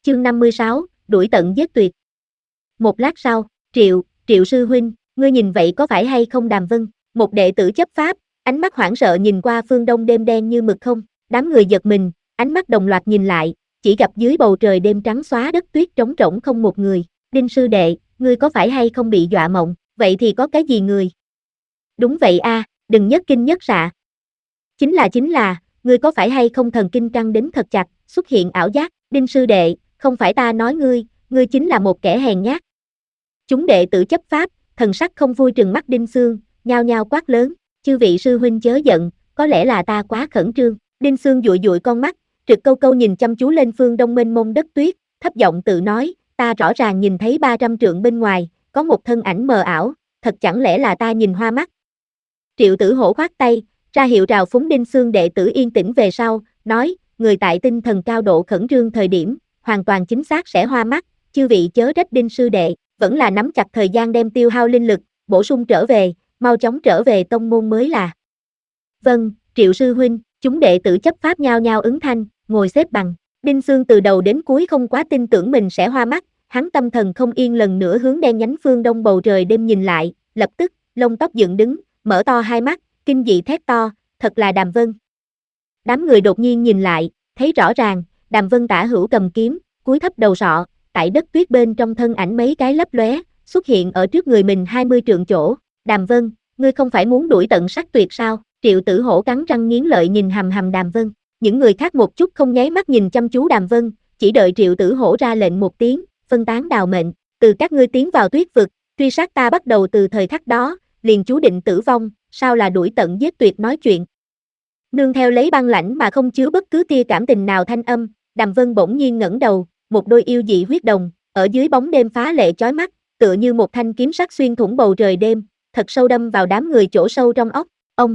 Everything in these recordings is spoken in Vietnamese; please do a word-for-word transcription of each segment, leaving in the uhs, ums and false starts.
Chương năm mươi sáu, đuổi tận giết tuyệt. Một lát sau, Triệu, Triệu sư huynh, ngươi nhìn vậy có phải hay không Đàm Vân? Một đệ tử chấp pháp, ánh mắt hoảng sợ nhìn qua phương đông đêm đen như mực không, đám người giật mình, ánh mắt đồng loạt nhìn lại, chỉ gặp dưới bầu trời đêm trắng xóa đất tuyết trống rỗng không một người. Đinh sư đệ, ngươi có phải hay không bị dọa mộng? Vậy thì có cái gì người? Đúng vậy a, à, đừng nhất kinh nhất sạ. Chính là chính là, ngươi có phải hay không thần kinh căng đến thật chặt, xuất hiện ảo giác? Đinh sư đệ, không phải ta nói ngươi, ngươi chính là một kẻ hèn nhát. Chúng đệ tử chấp pháp, thần sắc không vui trừng mắt Đinh Xương, nhao nhao quát lớn, chư vị sư huynh chớ giận, có lẽ là ta quá khẩn trương. Đinh Xương dụi dụi con mắt, trực câu câu nhìn chăm chú lên phương đông mênh mông đất tuyết, thấp giọng tự nói, ta rõ ràng nhìn thấy ba trăm trượng bên ngoài, có một thân ảnh mờ ảo, thật chẳng lẽ là ta nhìn hoa mắt. Triệu Tử Hổ khoát tay, ra hiệu rào phúng Đinh Xương đệ tử yên tĩnh về sau, nói, người tại tinh thần cao độ khẩn trương thời điểm, hoàn toàn chính xác sẽ hoa mắt, chư vị chớ trách Đinh sư đệ, vẫn là nắm chặt thời gian đem tiêu hao linh lực, bổ sung trở về, mau chóng trở về tông môn mới là. Vâng, Triệu sư huynh, chúng đệ tử chấp pháp nhao nhao ứng thanh, ngồi xếp bằng. Đinh Xương từ đầu đến cuối không quá tin tưởng mình sẽ hoa mắt, hắn tâm thần không yên lần nữa hướng đen nhánh phương đông bầu trời đêm nhìn lại, lập tức, lông tóc dựng đứng, mở to hai mắt, kinh dị thét to, thật là Đàm Vân. Đám người đột nhiên nhìn lại, thấy rõ ràng, Đàm Vân tả hữu cầm kiếm, cúi thấp đầu sọ, tại đất tuyết bên trong thân ảnh mấy cái lấp lóe, xuất hiện ở trước người mình hai mươi trượng chỗ. Đàm Vân, ngươi không phải muốn đuổi tận sát tuyệt sao? Triệu Tử Hổ cắn răng nghiến lợi nhìn hầm hầm Đàm Vân. Những người khác một chút không nháy mắt nhìn chăm chú Đàm Vân, chỉ đợi Triệu Tử Hổ ra lệnh một tiếng, phân tán đào mệnh, từ các ngươi tiến vào tuyết vực, truy sát ta bắt đầu từ thời khắc đó, liền chú định tử vong, sao là đuổi tận giết tuyệt nói chuyện. Nương theo lấy băng lãnh mà không chứa bất cứ tia cảm tình nào thanh âm, Đàm Vân bỗng nhiên ngẩng đầu, một đôi yêu dị huyết đồng, ở dưới bóng đêm phá lệ chói mắt, tựa như một thanh kiếm sắc xuyên thủng bầu trời đêm, thật sâu đâm vào đám người chỗ sâu trong óc. Ông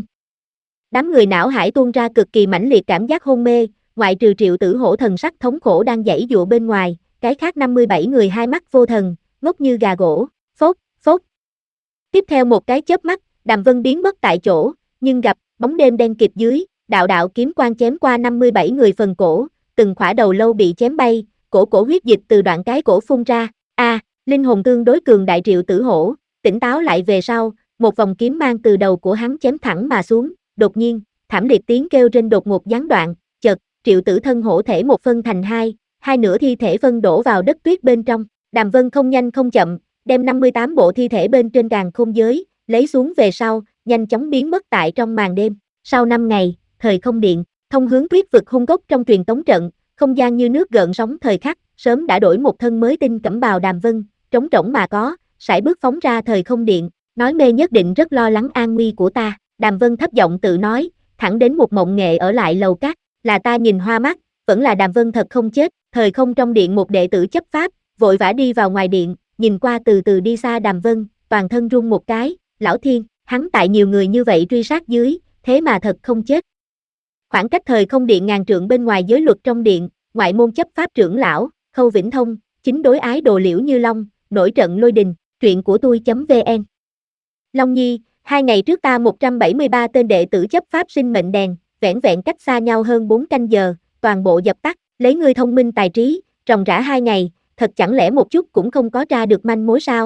Đám người não hải tuôn ra cực kỳ mãnh liệt cảm giác hôn mê, ngoại trừ Triệu Tử Hổ thần sắc thống khổ đang giãy giụa bên ngoài, cái khác năm mươi bảy người hai mắt vô thần, ngốc như gà gỗ, phốt, phốt. Tiếp theo một cái chớp mắt, Đàm Vân biến mất tại chỗ, nhưng gặp bóng đêm đen kịt dưới, đạo đạo kiếm quang chém qua năm mươi bảy người phần cổ, từng khỏa đầu lâu bị chém bay, cổ cổ huyết dịch từ đoạn cái cổ phun ra. A, à, linh hồn tương đối cường đại Triệu Tử Hổ, tỉnh táo lại về sau, một vòng kiếm mang từ đầu của hắn chém thẳng mà xuống, đột nhiên, thảm liệt tiếng kêu trên đột ngột gián đoạn, chợt, Triệu Tử thân hổ thể một phân thành hai, hai nửa thi thể phân đổ vào đất tuyết bên trong. Đàm Vân không nhanh không chậm, đem năm mươi tám bộ thi thể bên trên càn khôn giới, lấy xuống về sau, nhanh chóng biến mất tại trong màn đêm. Sau năm ngày, thời không điện, thông hướng tuyết vực hung gốc trong truyền tống trận, không gian như nước gợn sóng thời khắc, sớm đã đổi một thân mới tinh cẩm bào Đàm Vân, trống rỗng mà có, sải bước phóng ra thời không điện, nói mê nhất định rất lo lắng an nguy của ta. Đàm Vân thấp giọng tự nói, thẳng đến một mộng nghệ ở lại lầu cát, là ta nhìn hoa mắt, vẫn là Đàm Vân thật không chết. Thời không trong điện một đệ tử chấp pháp, vội vã đi vào ngoài điện, nhìn qua từ từ đi xa Đàm Vân, toàn thân run một cái, lão thiên, hắn tại nhiều người như vậy truy sát dưới, thế mà thật không chết. Khoảng cách thời không điện ngàn trượng bên ngoài giới luật trong điện, ngoại môn chấp pháp trưởng lão, Khâu Vĩnh Thông, chính đối ái đồ Liễu Như Long, nổi trận lôi đình, truyện của tôi.vn. Long Nhi, hai ngày trước ta một trăm bảy mươi ba tên đệ tử chấp pháp sinh mệnh đèn, vẻn vẹn cách xa nhau hơn bốn canh giờ, toàn bộ dập tắt, lấy ngươi thông minh tài trí, ròng rã hai ngày, thật chẳng lẽ một chút cũng không có ra được manh mối sao?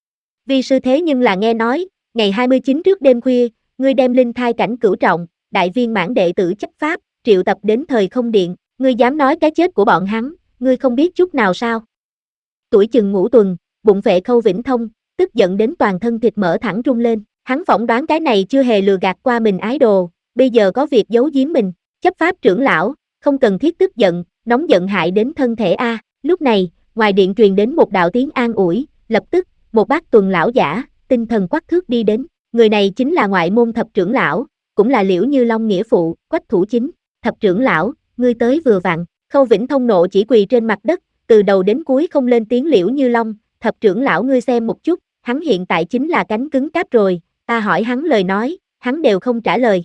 Vi sư thế nhưng là nghe nói, ngày hai mươi chín trước đêm khuya, ngươi đem linh thai cảnh cửu trọng, đại viên mãn đệ tử chấp pháp, triệu tập đến thời không điện, ngươi dám nói cái chết của bọn hắn, ngươi không biết chút nào sao? Tuổi chừng ngũ tuần, bụng vệ Khâu Vĩnh Thông, tức giận đến toàn thân thịt mỡ thẳng rung lên, hắn phỏng đoán cái này chưa hề lừa gạt qua mình ái đồ, bây giờ có việc giấu giếm mình, chấp pháp trưởng lão, không cần thiết tức giận, nóng giận hại đến thân thể a. Lúc này, ngoài điện truyền đến một đạo tiếng an ủi, lập tức, một bác tuần lão giả, tinh thần quắc thước đi đến, người này chính là ngoại môn thập trưởng lão, cũng là Liễu Như Long nghĩa phụ, Quách Thủ Chính. Thập trưởng lão, ngươi tới vừa vặn. Khâu Vĩnh Thông nộ chỉ quỳ trên mặt đất, từ đầu đến cuối không lên tiếng. Liễu Như Long, thập trưởng lão ngươi xem một chút, hắn hiện tại chính là cánh cứng cáp rồi, ta hỏi hắn lời nói, hắn đều không trả lời.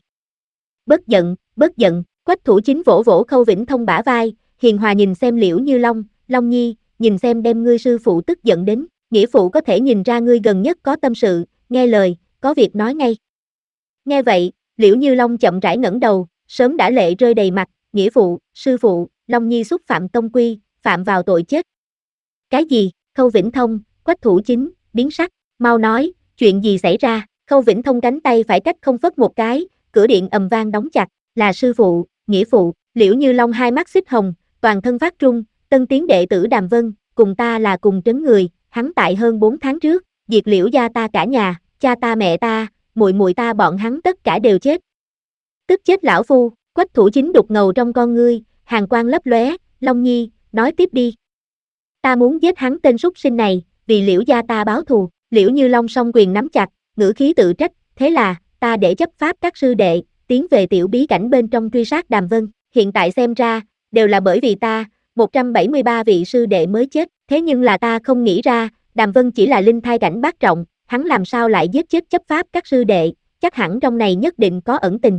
Bất giận, bất giận, Quách Thủ Chính vỗ vỗ Khâu Vĩnh Thông bả vai, hiền hòa nhìn xem Liễu Như Long, Long Nhi, nhìn xem đem ngươi sư phụ tức giận đến, nghĩa phụ có thể nhìn ra ngươi gần nhất có tâm sự, nghe lời, có việc nói ngay. Nghe vậy, Liễu Như Long chậm rãi ngẩng đầu, sớm đã lệ rơi đầy mặt, nghĩa phụ, sư phụ, Long Nhi xúc phạm tông quy, phạm vào tội chết. Cái gì? Khâu Vĩnh Thông, Quách Thủ Chính, biến sắc, mau nói, chuyện gì xảy ra? Khâu Vĩnh Thông cánh tay phải cách không phất một cái, cửa điện ầm vang đóng chặt, là sư phụ, nghĩa phụ. Liễu Như Long hai mắt xích hồng, toàn thân phát trung, tân tiến đệ tử Đàm Vân, cùng ta là cùng trấn người, hắn tại hơn bốn tháng trước, diệt Liễu gia ta cả nhà, cha ta mẹ ta, muội muội ta bọn hắn tất cả đều chết. Tức chết lão phu. Quách Thủ Chính đục ngầu trong con ngươi, hàn quang lấp lóe, Long Nhi, nói tiếp đi. Ta muốn giết hắn tên súc sinh này, vì Liễu gia ta báo thù. Liễu Như Long song quyền nắm chặt, ngữ khí tự trách, thế là, ta để chấp pháp các sư đệ, tiến về tiểu bí cảnh bên trong truy sát Đàm Vân, hiện tại xem ra, đều là bởi vì ta, một trăm bảy mươi ba vị sư đệ mới chết, thế nhưng là ta không nghĩ ra, Đàm Vân chỉ là linh thai cảnh bát trọng, hắn làm sao lại giết chết chấp pháp các sư đệ, chắc hẳn trong này nhất định có ẩn tình.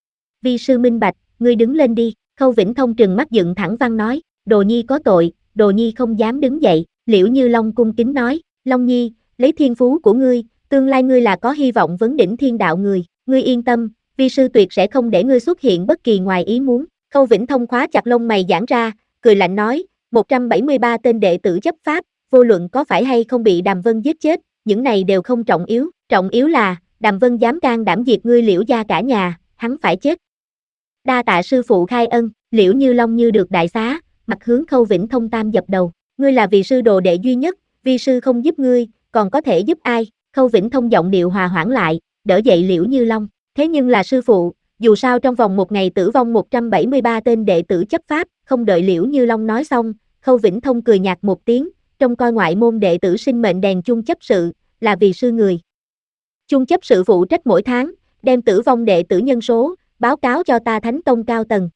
Vi sư minh bạch, ngươi đứng lên đi. Khâu Vĩnh Thông trừng mắt dựng thẳng văn nói, Đồ Nhi có tội. Đồ Nhi không dám đứng dậy. Liễu Như Long cung kính nói, Long Nhi, lấy thiên phú của ngươi, tương lai ngươi là có hy vọng vấn đỉnh thiên đạo người, ngươi yên tâm, vi sư tuyệt sẽ không để ngươi xuất hiện bất kỳ ngoài ý muốn. Khâu Vĩnh Thông khóa chặt lông mày giãn ra, cười lạnh nói, một trăm bảy mươi ba tên đệ tử chấp pháp, vô luận có phải hay không bị Đàm Vân giết chết, những này đều không trọng yếu, trọng yếu là, Đàm Vân dám can đảm diệt ngươi Liễu gia cả nhà, hắn phải chết. Đa tạ sư phụ khai ân. Liễu Như Long như được đại xá, mặt hướng Khâu Vĩnh Thông tam dập đầu, ngươi là vị sư đồ đệ duy nhất, vi sư không giúp ngươi, còn có thể giúp ai? Khâu Vĩnh Thông giọng điệu hòa hoãn lại, đỡ dậy Liễu Như Long, thế nhưng là sư phụ, dù sao trong vòng một ngày tử vong một trăm bảy mươi ba tên đệ tử chấp pháp. Không đợi Liễu Như Long nói xong, Khâu Vĩnh Thông cười nhạt một tiếng, trông coi ngoại môn đệ tử sinh mệnh đèn chung chấp sự, là vì sư người. Chung chấp sự phụ trách mỗi tháng, đem tử vong đệ tử nhân số, báo cáo cho ta Thánh Tông cao tầng.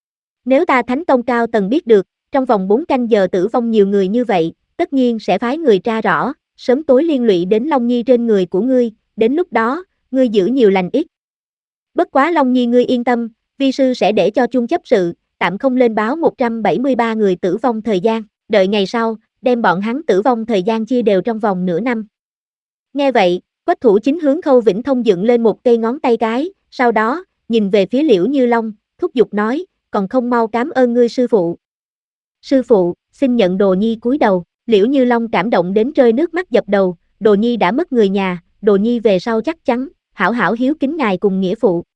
Nếu ta Thánh Tông cao tầng biết được, trong vòng bốn canh giờ tử vong nhiều người như vậy, tất nhiên sẽ phái người tra rõ, sớm tối liên lụy đến Long Nhi trên người của ngươi, đến lúc đó, ngươi giữ nhiều lành ít. Bất quá Long Nhi ngươi yên tâm, vi sư sẽ để cho chung chấp sự, tạm không lên báo một trăm bảy mươi ba người tử vong thời gian, đợi ngày sau, đem bọn hắn tử vong thời gian chia đều trong vòng nửa năm. Nghe vậy, Quách Thủ Chính hướng Khâu Vĩnh Thông dựng lên một cây ngón tay cái, sau đó, nhìn về phía Liễu Như Long, thúc giục nói, còn không mau cảm ơn ngươi sư phụ. Sư phụ, xin nhận Đồ Nhi cúi đầu. Liễu Như Long cảm động đến rơi nước mắt dập đầu, Đồ Nhi đã mất người nhà, Đồ Nhi về sau chắc chắn, hảo hảo hiếu kính ngài cùng nghĩa phụ.